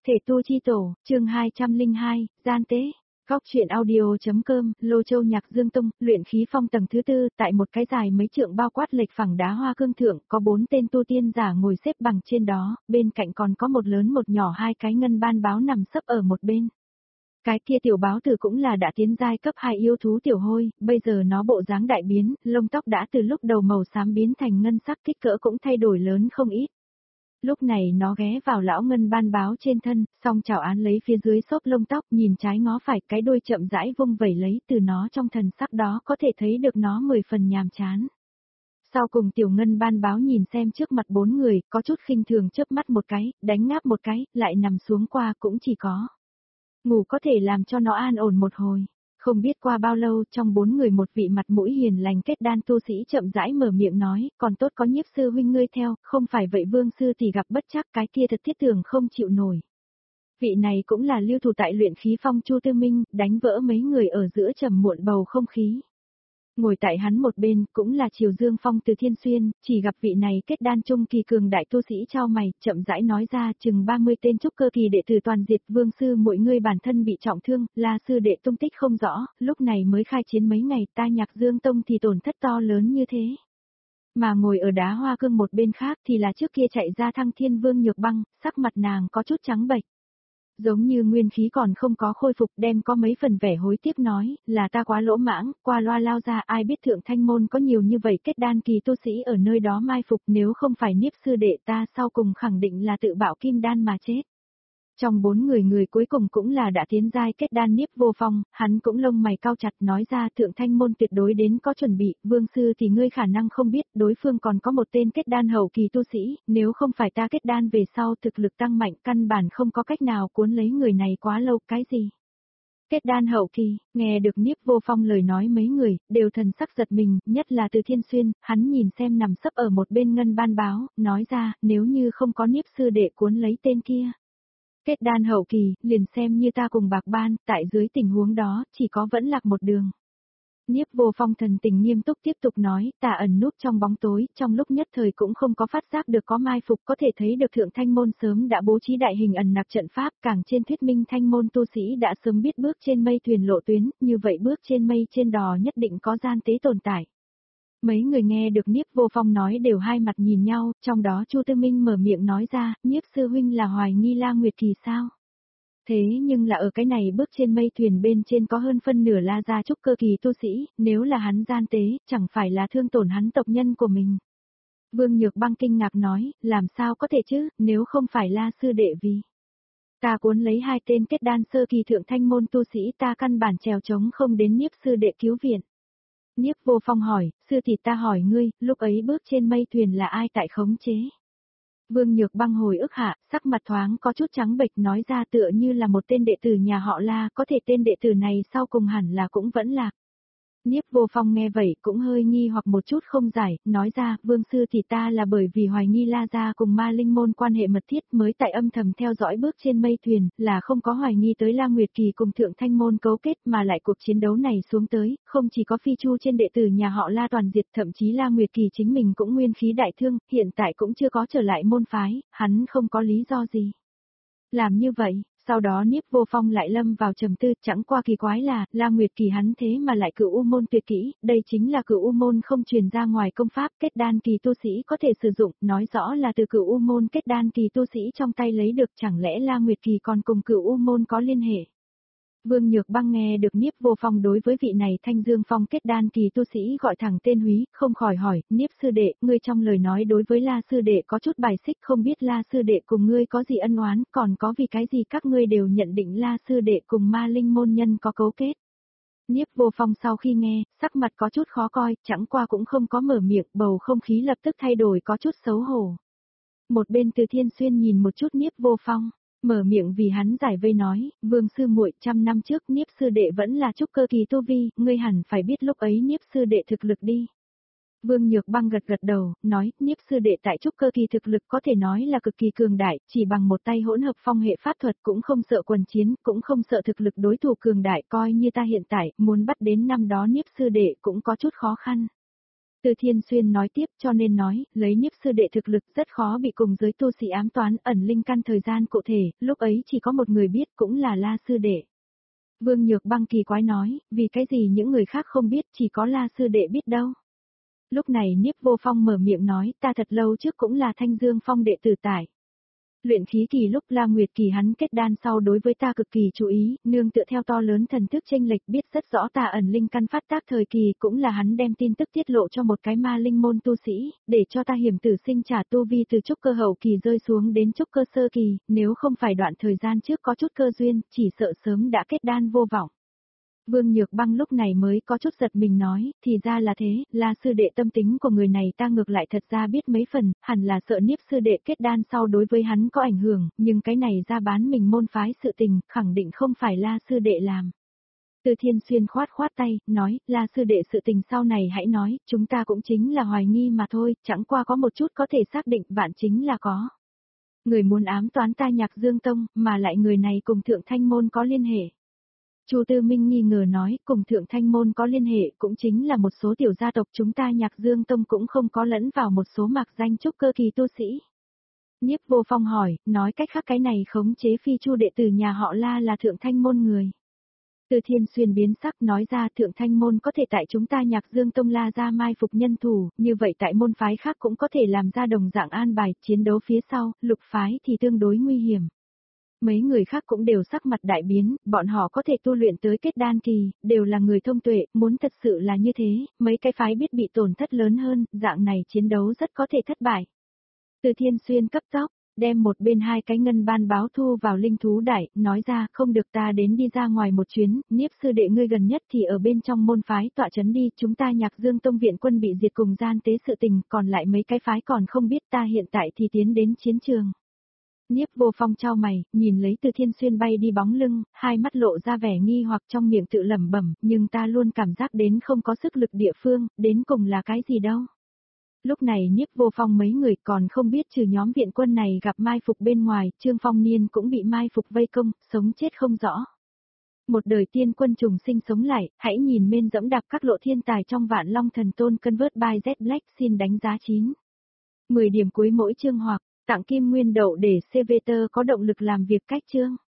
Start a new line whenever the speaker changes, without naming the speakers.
Thể tu chi tổ, chương 202, gian tế. Góc truyện audio.com, Lô Châu Nhạc Dương Tung, luyện khí phong tầng thứ tư, tại một cái dài mấy trượng bao quát lệch phẳng đá hoa cương thượng, có 4 tên tu tiên giả ngồi xếp bằng trên đó, bên cạnh còn có một lớn một nhỏ hai cái ngân ban báo nằm sấp ở một bên. Cái kia tiểu báo tử cũng là đã tiến giai cấp 2 yêu thú tiểu hôi, bây giờ nó bộ dáng đại biến, lông tóc đã từ lúc đầu màu xám biến thành ngân sắc, kích cỡ cũng thay đổi lớn không ít. Lúc này nó ghé vào lão ngân ban báo trên thân, song chảo án lấy phía dưới xốp lông tóc, nhìn trái ngó phải, cái đuôi chậm rãi vung vẩy lấy, từ nó trong thần sắc đó có thể thấy được nó 10 phần nhàm chán. Sau cùng tiểu ngân ban báo nhìn xem trước mặt 4 người, có chút khinh thường chớp mắt một cái, đánh ngáp một cái, lại nằm xuống qua cũng chỉ có ngủ có thể làm cho nó an ổn một hồi. Không biết qua bao lâu, trong 4 người một vị mặt mũi hiền lành kết đan tu sĩ chậm rãi mở miệng nói, còn tốt có Nhiếp sư huynh ngươi theo, không phải vậy Vương sư thì gặp bất trắc, cái kia thật thiết tưởng không chịu nổi. Vị này cũng là lưu thủ tại luyện khí phong Chu Tư Minh, đánh vỡ mấy người ở giữa trầm muộn bầu không khí. Ngồi tại hắn một bên, cũng là Triều Dương Phong từ Thiên Xuyên, chỉ gặp vị này kết đan trung kỳ cường đại tu sĩ trao mày, chậm rãi nói ra, chừng 30 tên trúc cơ kỳ đệ tử toàn diệt, Vương sư mỗi người bản thân bị trọng thương, La sư đệ tung tích không rõ, lúc này mới khai chiến mấy ngày, ta Nhạc Dương Tông thì tổn thất to lớn như thế. Mà ngồi ở đá hoa cương một bên khác thì là trước kia chạy ra Thăng Thiên Vương Nhược Băng, sắc mặt nàng có chút trắng bệch. Giống như nguyên khí còn không có khôi phục, đem có mấy phần vẻ hối tiếc nói, là ta quá lỗ mãng, qua loa lao ra, ai biết thượng thanh môn có nhiều như vậy kết đan kỳ tu sĩ ở nơi đó mai phục, nếu không phải Niếp sư đệ ta sau cùng khẳng định là tự bạo kim đan mà chết. Trong 4 người cuối cùng cũng là đã tiến giai kết đan Niếp Vô Phong, hắn cũng lông mày cau chặt nói ra thượng thanh môn tuyệt đối đến có chuẩn bị, Vương sư thì ngươi khả năng không biết, đối phương còn có một tên kết đan hậu kỳ tu sĩ, nếu không phải ta kết đan về sau thực lực tăng mạnh căn bản không có cách nào cuốn lấy người này quá lâu, cái gì? Kết đan hậu kỳ, nghe được Niếp Vô Phong lời nói mấy người, đều thần sắc giật mình, nhất là từ Thiên Xuyên, hắn nhìn xem nằm sấp ở một bên ngân ban báo, nói ra, nếu như không có Niếp sư đệ cuốn lấy tên kia. Kết đan hậu kỳ, liền xem như ta cùng bạc ban, tại dưới tình huống đó, chỉ có vẫn lạc một đường. Niếp Vô Phong thần tình nghiêm túc tiếp tục nói, ta ẩn núp trong bóng tối, trong lúc nhất thời cũng không có phát giác được có mai phục, có thể thấy được thượng thanh môn sớm đã bố trí đại hình ẩn nặc trận pháp, càng trên thuyết minh thanh môn tu sĩ đã sớm biết bước trên mây thuyền lộ tuyến, như vậy bước trên mây trên đò nhất định có gian tế tồn tại. Mấy người nghe được Niếp Vô Phong nói đều hai mặt nhìn nhau, trong đó Chu Tư Minh mở miệng nói ra, Niếp sư huynh là hoài nghi La Nguyệt Kỳ sao? Thế nhưng là ở cái này bước trên mây thuyền bên trên có hơn phân nửa La gia trúc cơ kỳ tu sĩ, nếu là hắn gian tế, chẳng phải là thương tổn hắn tộc nhân của mình. Vương Nhược Băng kinh ngạc nói, làm sao có thể chứ, nếu không phải La sư đệ vì. Ta cuốn lấy 2 tên kết đan sơ kỳ thượng thanh môn tu sĩ ta căn bản trèo trống không đến Niếp sư đệ cứu viện. Niếp Vô Phong hỏi, sư thì ta hỏi ngươi, lúc ấy bước trên mây thuyền là ai tại khống chế? Vương Nhược Băng hồi ức hạ, sắc mặt thoáng có chút trắng bệch nói ra tựa như là một tên đệ tử nhà họ La, có thể tên đệ tử này sau cùng hẳn là cũng vẫn lạc. Niếp Vô Phong nghe vậy cũng hơi nghi hoặc một chút không giải, nói ra, Vương sư thì ta là bởi vì hoài nghi La gia cùng Ma Linh môn quan hệ mật thiết mới tại âm thầm theo dõi bước trên mây thuyền, là không có hoài nghi tới La Nguyệt Kỳ cùng thượng thanh môn cấu kết mà lại cuộc chiến đấu này xuống tới, không chỉ có phi chu trên đệ tử nhà họ La toàn diệt, thậm chí La Nguyệt Kỳ chính mình cũng nguyên khí đại thương, hiện tại cũng chưa có trở lại môn phái, hắn không có lý do gì. Làm như vậy, sau đó Niếp Vô Phong lại lâm vào trầm tư, chẳng qua kỳ quái là, La Nguyệt Kỳ hắn thế mà lại cửu u môn tuyệt kỹ, đây chính là cửu u môn không truyền ra ngoài công pháp, kết đan kỳ tu sĩ có thể sử dụng, nói rõ là từ cửu u môn kết đan kỳ tu sĩ trong tay lấy được, chẳng lẽ La Nguyệt Kỳ còn cùng cửu u môn có liên hệ. Vương Nhược Băng nghe được Niếp Vô Phong đối với vị này Thanh Dương Phong kết đan kỳ tu sĩ gọi thẳng tên húy, không khỏi hỏi, Niếp sư đệ, ngươi trong lời nói đối với La sư đệ có chút bài xích, không biết La sư đệ cùng ngươi có gì ân oán, còn có vì cái gì các ngươi đều nhận định La sư đệ cùng Ma Linh môn nhân có cấu kết. Niếp Vô Phong sau khi nghe, sắc mặt có chút khó coi, chẳng qua cũng không có mở miệng, bầu không khí lập tức thay đổi có chút xấu hổ. Một bên Từ Thiên Xuyên nhìn một chút Niếp Vô Phong. Mở miệng vì hắn giải vây nói, Vương sư muội, 100 năm trước Niếp sư đệ vẫn là trúc cơ kỳ tu vi, ngươi hẳn phải biết lúc ấy Niếp sư đệ thực lực đi. Vương Nhược Băng gật gật đầu, nói, Niếp sư đệ tại trúc cơ kỳ thực lực có thể nói là cực kỳ cường đại, chỉ bằng một tay hỗn hợp phong hệ pháp thuật cũng không sợ quần chiến, cũng không sợ thực lực đối thủ cường đại, coi như ta hiện tại, muốn bắt đến năm đó Niếp sư đệ cũng có chút khó khăn. Từ Thiên Xuyên nói tiếp, cho nên nói, lấy Niếp sư đệ thực lực rất khó bị cùng giới tu sĩ ám toán ẩn linh căn thời gian cụ thể, lúc ấy chỉ có một người biết cũng là La sư đệ. Vương Nhược Băng kỳ quái nói, vì cái gì những người khác không biết, chỉ có La sư đệ biết đâu. Lúc này Niếp Vô Phong mở miệng nói, ta thật lâu trước cũng là Thanh Dương Phong đệ tử tại luyện khí kỳ, lúc La Nguyệt kỳ hắn kết đan sau đối với ta cực kỳ chú ý, nương tựa theo to lớn thần thức chênh lệch biết rất rõ ta ẩn linh căn phát tác thời kỳ, cũng là hắn đem tin tức tiết lộ cho một cái ma linh môn tu sĩ, để cho ta hiểm tử sinh trả tu vi từ trúc cơ hậu kỳ rơi xuống đến trúc cơ sơ kỳ, nếu không phải đoạn thời gian trước có chút cơ duyên, chỉ sợ sớm đã kết đan vô vọng. Vương Nhược Băng lúc này mới có chút giật mình nói, thì ra là thế, La sư đệ tâm tính của người này ta ngược lại thật ra biết mấy phần, hẳn là sợ Niếp sư đệ kết đan sau đối với hắn có ảnh hưởng, nhưng cái này ra bán mình môn phái sự tình, khẳng định không phải La sư đệ làm. Từ Thiên Xuyên khoát tay, nói, La sư đệ sự tình sau này hãy nói, chúng ta cũng chính là hoài nghi mà thôi, chẳng qua có một chút có thể xác định vạn chính là có. Người muốn ám toán ta Nhạc Dương Tông, mà lại người này cùng Thượng Thanh Môn có liên hệ. Chu Tư Minh nghi ngờ nói, cùng Thượng Thanh Môn có liên hệ cũng chính là một số tiểu gia tộc chúng ta Nhạc Dương Tông cũng không có lẫn vào một số mạc danh trúc cơ kỳ tu sĩ. Niếp Vô Phong hỏi, nói cách khác cái này khống chế Phi Chu đệ tử nhà họ La là Thượng Thanh Môn người. Từ Thiên Xuyên biến sắc nói ra Thượng Thanh Môn có thể tại chúng ta Nhạc Dương Tông La ra mai phục nhân thủ, như vậy tại môn phái khác cũng có thể làm ra đồng dạng an bài chiến đấu phía sau, lục phái thì tương đối nguy hiểm. Mấy người khác cũng đều sắc mặt đại biến, bọn họ có thể tu luyện tới kết đan kỳ, đều là người thông tuệ, muốn thật sự là như thế, mấy cái phái biết bị tổn thất lớn hơn, dạng này chiến đấu rất có thể thất bại. Từ Thiên Xuyên cấp tốc, đem một bên hai cái ngân ban báo thu vào linh thú đại, nói ra không được ta đến đi ra ngoài một chuyến, Niếp sư đệ ngươi gần nhất thì ở bên trong môn phái tọa trấn đi, chúng ta Nhạc Dương Tông viện quân bị diệt cùng gian tế sự tình, còn lại mấy cái phái còn không biết ta hiện tại thì tiến đến chiến trường. Niếp Vô Phong chau mày, nhìn lấy Từ Thiên Xuyên bay đi bóng lưng, hai mắt lộ ra vẻ nghi hoặc trong miệng tự lẩm bẩm, nhưng ta luôn cảm giác đến không có sức lực địa phương, đến cùng là cái gì đâu. Lúc này Niếp Vô Phong mấy người còn không biết trừ nhóm viện quân này gặp mai phục bên ngoài, Trương Phong Niên cũng bị mai phục vây công, sống chết không rõ. Một đời tiên quân trùng sinh sống lại, hãy nhìn men dẫm đạp các lộ thiên tài trong Vạn Long Thần Tôn Convert by Z Black xin đánh giá 9. 10 điểm cuối mỗi chương hoặc tặng kim nguyên đậu để CVT có động lực làm việc cách chương.